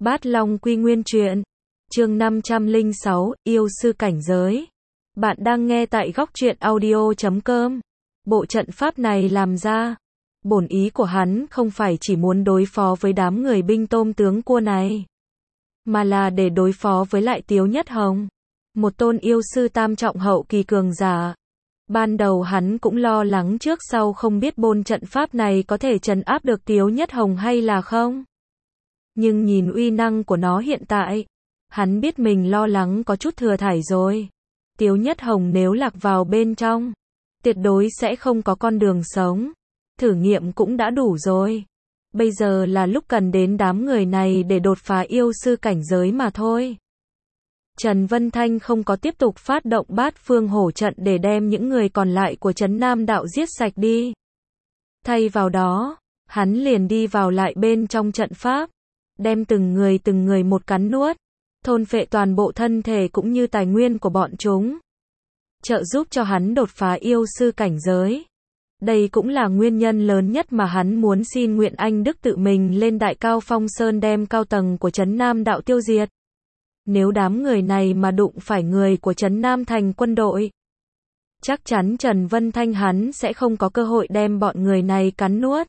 Bát Long Quy Nguyên Truyện, chương 506, yêu sư cảnh giới. Bạn đang nghe tại góc truyện audio.com. Bộ trận pháp này làm ra, bổn ý của hắn không phải chỉ muốn đối phó với đám người binh tôm tướng cua này, mà là để đối phó với lại Tiếu Nhất Hồng, một tôn yêu sư tam trọng hậu kỳ cường giả. Ban đầu hắn cũng lo lắng trước sau không biết bôn trận pháp này có thể trấn áp được Tiếu Nhất Hồng hay là không. Nhưng nhìn uy năng của nó hiện tại, hắn biết mình lo lắng có chút thừa thải rồi. Tiếu Nhất Hồng nếu lạc vào bên trong, tuyệt đối sẽ không có con đường sống. Thử nghiệm cũng đã đủ rồi. Bây giờ là lúc cần đến đám người này để đột phá yêu sư cảnh giới mà thôi. Trần Vân Thanh không có tiếp tục phát động bát phương hổ trận để đem những người còn lại của Trấn Nam Đạo giết sạch đi. Thay vào đó, hắn liền đi vào lại bên trong trận pháp, đem từng người một cắn nuốt, thôn phệ toàn bộ thân thể cũng như tài nguyên của bọn chúng, trợ giúp cho hắn đột phá yêu sư cảnh giới. Đây cũng là nguyên nhân lớn nhất mà hắn muốn xin Nguyện Anh Đức tự mình lên Đại Cao Phong Sơn đem cao tầng của Trấn Nam Đạo tiêu diệt. Nếu đám người này mà đụng phải người của Trấn Nam Thành quân đội, chắc chắn Trần Vân Thanh hắn sẽ không có cơ hội đem bọn người này cắn nuốt.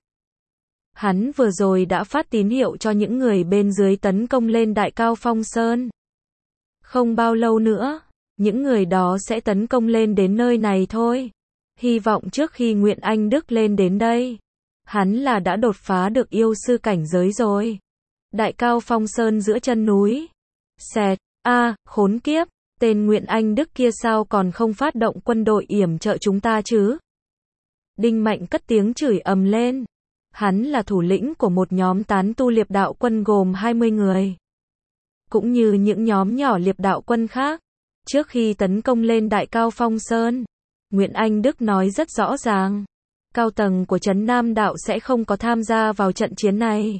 Hắn vừa rồi đã phát tín hiệu cho những người bên dưới tấn công lên Đại Cao Phong Sơn. Không bao lâu nữa, những người đó sẽ tấn công lên đến nơi này thôi. Hy vọng trước khi Nguyện Anh Đức lên đến đây, hắn là đã đột phá được yêu sư cảnh giới rồi. Đại Cao Phong Sơn giữa chân núi. Xẹt, khốn kiếp, tên Nguyện Anh Đức kia sao còn không phát động quân đội yểm trợ chúng ta chứ? Đinh Mạnh cất tiếng chửi ầm lên. Hắn là thủ lĩnh của một nhóm tán tu liệp đạo quân gồm 20 người. Cũng như những nhóm nhỏ liệp đạo quân khác. Trước khi tấn công lên Đại Cao Phong Sơn, Nguyện Anh Đức nói rất rõ ràng. Cao tầng của Trấn Nam Đạo sẽ không có tham gia vào trận chiến này.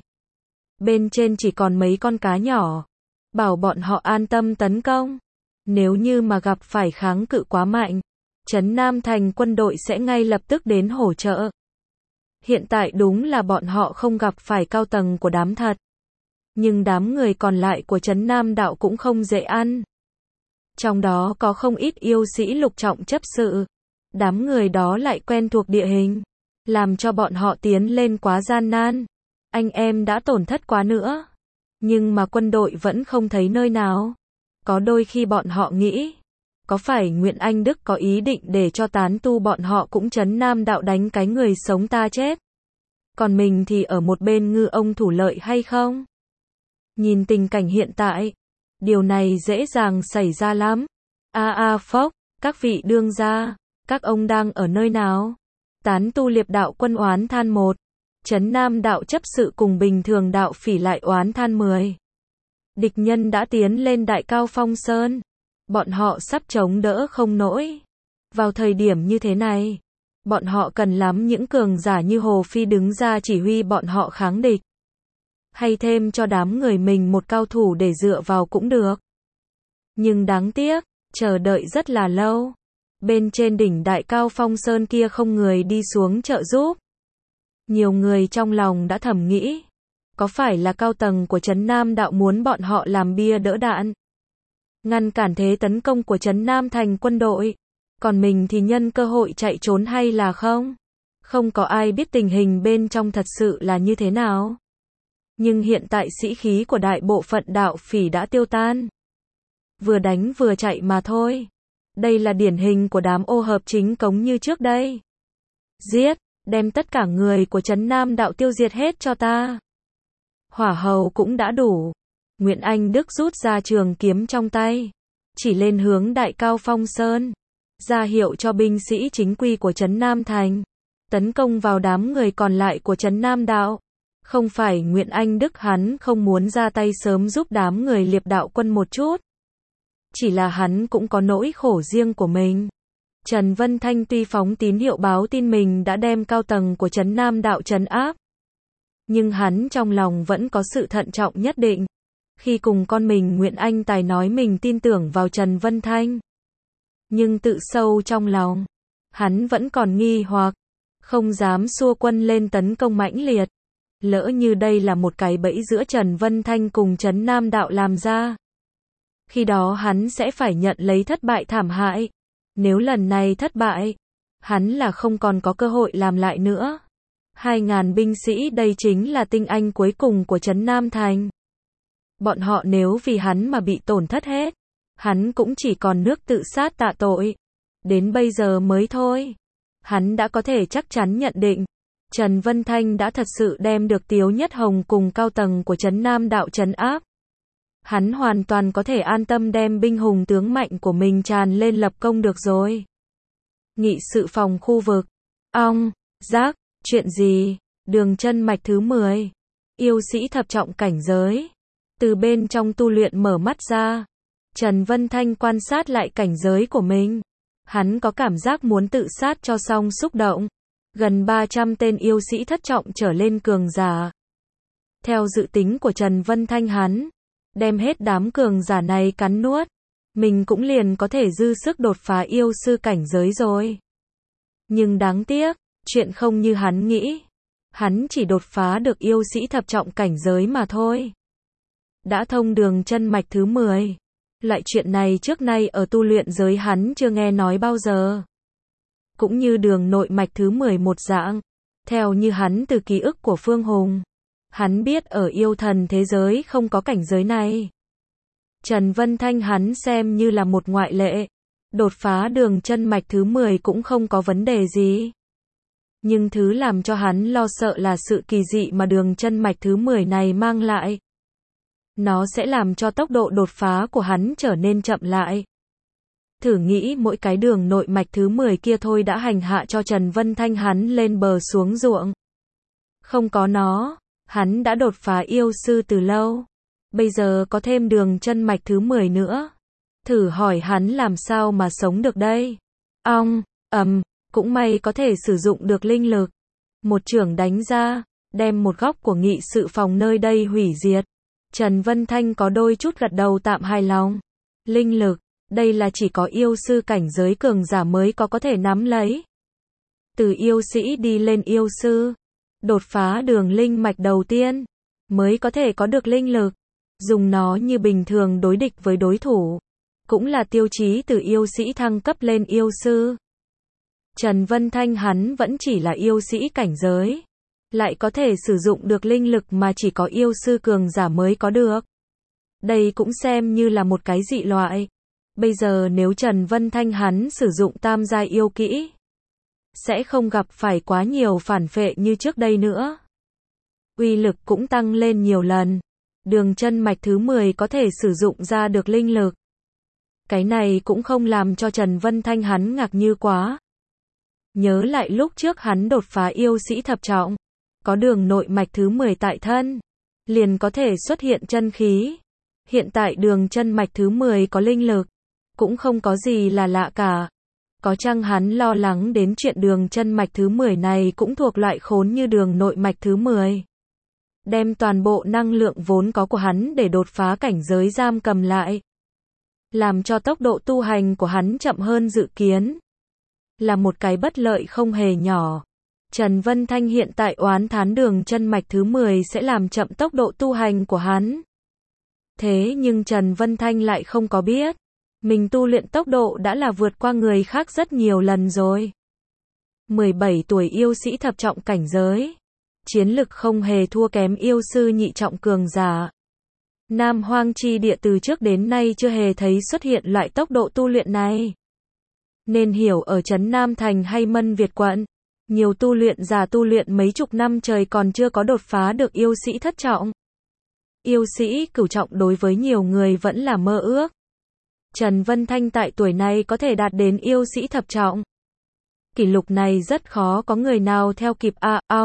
Bên trên chỉ còn mấy con cá nhỏ. Bảo bọn họ an tâm tấn công. Nếu như mà gặp phải kháng cự quá mạnh, Trấn Nam Thành quân đội sẽ ngay lập tức đến hỗ trợ. Hiện tại đúng là bọn họ không gặp phải cao tầng của đám thật. Nhưng đám người còn lại của Trấn Nam Đạo cũng không dễ ăn. Trong đó có không ít yêu sĩ lục trọng chấp sự. Đám người đó lại quen thuộc địa hình, làm cho bọn họ tiến lên quá gian nan. Anh em đã tổn thất quá nữa. Nhưng mà quân đội vẫn không thấy nơi nào. Có đôi khi bọn họ nghĩ, có phải Nguyện Anh Đức có ý định để cho tán tu bọn họ cũng Trấn Nam Đạo đánh cái người sống ta chết, còn mình thì ở một bên ngư ông thủ lợi hay không? Nhìn tình cảnh hiện tại, điều này dễ dàng xảy ra lắm. Phốc, các vị đương gia, các ông đang ở nơi nào? Tán tu liệp đạo quân oán than 1, Trấn Nam Đạo chấp sự cùng bình thường đạo phỉ lại oán than 10. Địch nhân đã tiến lên Đại Cao Phong Sơn, bọn họ sắp chống đỡ không nổi. Vào thời điểm như thế này, bọn họ cần lắm những cường giả như Hồ Phi đứng ra chỉ huy bọn họ kháng địch. Hay thêm cho đám người mình một cao thủ để dựa vào cũng được. Nhưng đáng tiếc, chờ đợi rất là lâu. Bên trên đỉnh Đại Cao Phong Sơn kia không người đi xuống trợ giúp. Nhiều người trong lòng đã thầm nghĩ, có phải là cao tầng của Trấn Nam Đạo muốn bọn họ làm bia đỡ đạn, ngăn cản thế tấn công của Trấn Nam Thành quân đội, còn mình thì nhân cơ hội chạy trốn hay là không? Không có ai biết tình hình bên trong thật sự là như thế nào. Nhưng hiện tại sĩ khí của đại bộ phận đạo phỉ đã tiêu tan. Vừa đánh vừa chạy mà thôi. Đây là điển hình của đám ô hợp chính cống như trước đây. Giết, đem tất cả người của Trấn Nam Đạo tiêu diệt hết cho ta. Hỏa hầu cũng đã đủ. Nguyện Anh Đức rút ra trường kiếm trong tay, chỉ lên hướng Đại Cao Phong Sơn, ra hiệu cho binh sĩ chính quy của Trấn Nam Thành tấn công vào đám người còn lại của Trấn Nam Đạo. Không phải Nguyện Anh Đức hắn không muốn ra tay sớm giúp đám người liệp đạo quân một chút, chỉ là hắn cũng có nỗi khổ riêng của mình. Trần Vân Thanh tuy phóng tín hiệu báo tin mình đã đem cao tầng của Trấn Nam Đạo trấn áp, nhưng hắn trong lòng vẫn có sự thận trọng nhất định. Khi cùng con mình Nguyện Anh Tài nói mình tin tưởng vào Trần Vân Thanh, nhưng tự sâu trong lòng, hắn vẫn còn nghi hoặc, không dám xua quân lên tấn công mãnh liệt. Lỡ như đây là một cái bẫy giữa Trần Vân Thanh cùng Trấn Nam Đạo làm ra. Khi đó hắn sẽ phải nhận lấy thất bại thảm hại. Nếu lần này thất bại, hắn là không còn có cơ hội làm lại nữa. 2.000 binh sĩ đây chính là tinh anh cuối cùng của Trấn Nam Thành. Bọn họ nếu vì hắn mà bị tổn thất hết, hắn cũng chỉ còn nước tự sát tạ tội. Đến bây giờ mới thôi. Hắn đã có thể chắc chắn nhận định, Trần Vân Thanh đã thật sự đem được Tiếu Nhất Hồng cùng cao tầng của Trấn Nam Đạo trấn áp. Hắn hoàn toàn có thể an tâm đem binh hùng tướng mạnh của mình tràn lên lập công được rồi. Nghị sự phòng khu vực. Giác, chuyện gì? Đường chân mạch thứ 10. Yêu sĩ thập trọng cảnh giới. Từ bên trong tu luyện mở mắt ra, Trần Vân Thanh quan sát lại cảnh giới của mình. Hắn có cảm giác muốn tự sát cho xong xúc động. Gần 300 tên yêu sĩ thất trọng trở lên cường giả. Theo dự tính của Trần Vân Thanh hắn, đem hết đám cường giả này cắn nuốt, mình cũng liền có thể dư sức đột phá yêu sư cảnh giới rồi. Nhưng đáng tiếc, chuyện không như hắn nghĩ. Hắn chỉ đột phá được yêu sĩ thập trọng cảnh giới mà thôi. Đã thông đường chân mạch thứ 10. Loại chuyện này trước nay ở tu luyện giới hắn chưa nghe nói bao giờ. Cũng như đường nội mạch thứ 11 dạng. Theo như hắn từ ký ức của Phương Hùng, hắn biết ở yêu thần thế giới không có cảnh giới này. Trần Vân Thanh hắn xem như là một ngoại lệ. Đột phá đường chân mạch thứ 10 cũng không có vấn đề gì. Nhưng thứ làm cho hắn lo sợ là sự kỳ dị mà đường chân mạch thứ 10 này mang lại. Nó sẽ làm cho tốc độ đột phá của hắn trở nên chậm lại. Thử nghĩ mỗi cái đường nội mạch thứ 10 kia thôi đã hành hạ cho Trần Vân Thanh hắn lên bờ xuống ruộng. Không có nó, hắn đã đột phá yêu sư từ lâu. Bây giờ có thêm đường chân mạch thứ 10 nữa. Thử hỏi hắn làm sao mà sống được đây? Cũng may có thể sử dụng được linh lực. Một chưởng đánh ra, đem một góc của nghị sự phòng nơi đây hủy diệt. Trần Vân Thanh có đôi chút gật đầu tạm hài lòng. Linh lực, đây là chỉ có yêu sư cảnh giới cường giả mới có thể nắm lấy. Từ yêu sĩ đi lên yêu sư, đột phá đường linh mạch đầu tiên, mới có thể có được linh lực. Dùng nó như bình thường đối địch với đối thủ, cũng là tiêu chí từ yêu sĩ thăng cấp lên yêu sư. Trần Vân Thanh hắn vẫn chỉ là yêu sĩ cảnh giới, lại có thể sử dụng được linh lực mà chỉ có yêu sư cường giả mới có được. Đây cũng xem như là một cái dị loại. Bây giờ nếu Trần Vân Thanh hắn sử dụng tam giai yêu kỹ, sẽ không gặp phải quá nhiều phản phệ như trước đây nữa. Uy lực cũng tăng lên nhiều lần. Đường chân mạch thứ 10 có thể sử dụng ra được linh lực. Cái này cũng không làm cho Trần Vân Thanh hắn ngạc như quá. Nhớ lại lúc trước hắn đột phá yêu sĩ thập trọng, có đường nội mạch thứ 10 tại thân, liền có thể xuất hiện chân khí. Hiện tại đường chân mạch thứ 10 có linh lực, cũng không có gì là lạ cả. Có chăng hắn lo lắng đến chuyện đường chân mạch thứ 10 này cũng thuộc loại khốn như đường nội mạch thứ 10. Đem toàn bộ năng lượng vốn có của hắn để đột phá cảnh giới giam cầm lại. Làm cho tốc độ tu hành của hắn chậm hơn dự kiến. Là một cái bất lợi không hề nhỏ. Trần Vân Thanh hiện tại oán thán đường chân mạch thứ 10 sẽ làm chậm tốc độ tu hành của hắn. Thế nhưng Trần Vân Thanh lại không có biết. Mình tu luyện tốc độ đã là vượt qua người khác rất nhiều lần rồi. 17 tuổi yêu sĩ thập trọng cảnh giới. Chiến lực không hề thua kém yêu sư nhị trọng cường giả. Nam Hoang chi địa từ trước đến nay chưa hề thấy xuất hiện loại tốc độ tu luyện này. Nên hiểu ở trấn Nam Thành hay Mân Việt quận, nhiều tu luyện giả tu luyện mấy chục năm trời còn chưa có đột phá được yêu sĩ thất trọng. Yêu sĩ cửu trọng đối với nhiều người vẫn là mơ ước. Trần Vân Thanh tại tuổi này có thể đạt đến yêu sĩ thập trọng. Kỷ lục này rất khó có người nào theo kịp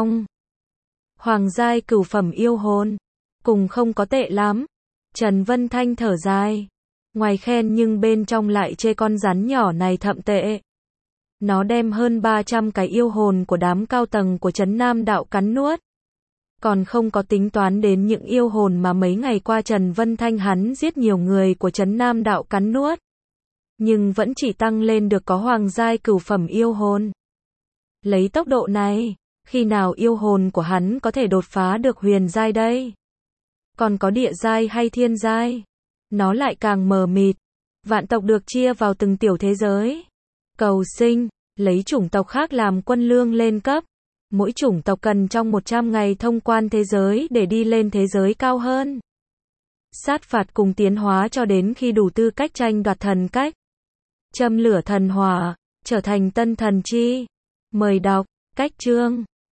Hoàng giai cửu phẩm yêu hồn, cùng không có tệ lắm. Trần Vân Thanh thở dài. Ngoài khen nhưng bên trong lại chê con rắn nhỏ này thậm tệ. Nó đem hơn 300 cái yêu hồn của đám cao tầng của Trấn Nam Đạo cắn nuốt. Còn không có tính toán đến những yêu hồn mà mấy ngày qua Trần Vân Thanh hắn giết nhiều người của Trấn Nam Đạo cắn nuốt. Nhưng vẫn chỉ tăng lên được có hoàng giai cửu phẩm yêu hồn. Lấy tốc độ này, Khi nào yêu hồn của hắn có thể đột phá được huyền giai đây? Còn có địa giai hay thiên giai? Nó lại càng mờ mịt. Vạn tộc được chia vào từng tiểu thế giới. Cầu sinh, lấy chủng tộc khác làm quân lương lên cấp. Mỗi chủng tộc cần trong 100 ngày thông quan thế giới để đi lên thế giới cao hơn. Sát phạt cùng tiến hóa cho đến khi đủ tư cách tranh đoạt thần cách. Châm lửa thần hỏa, trở thành tân thần chi. Mời đọc, cách chương.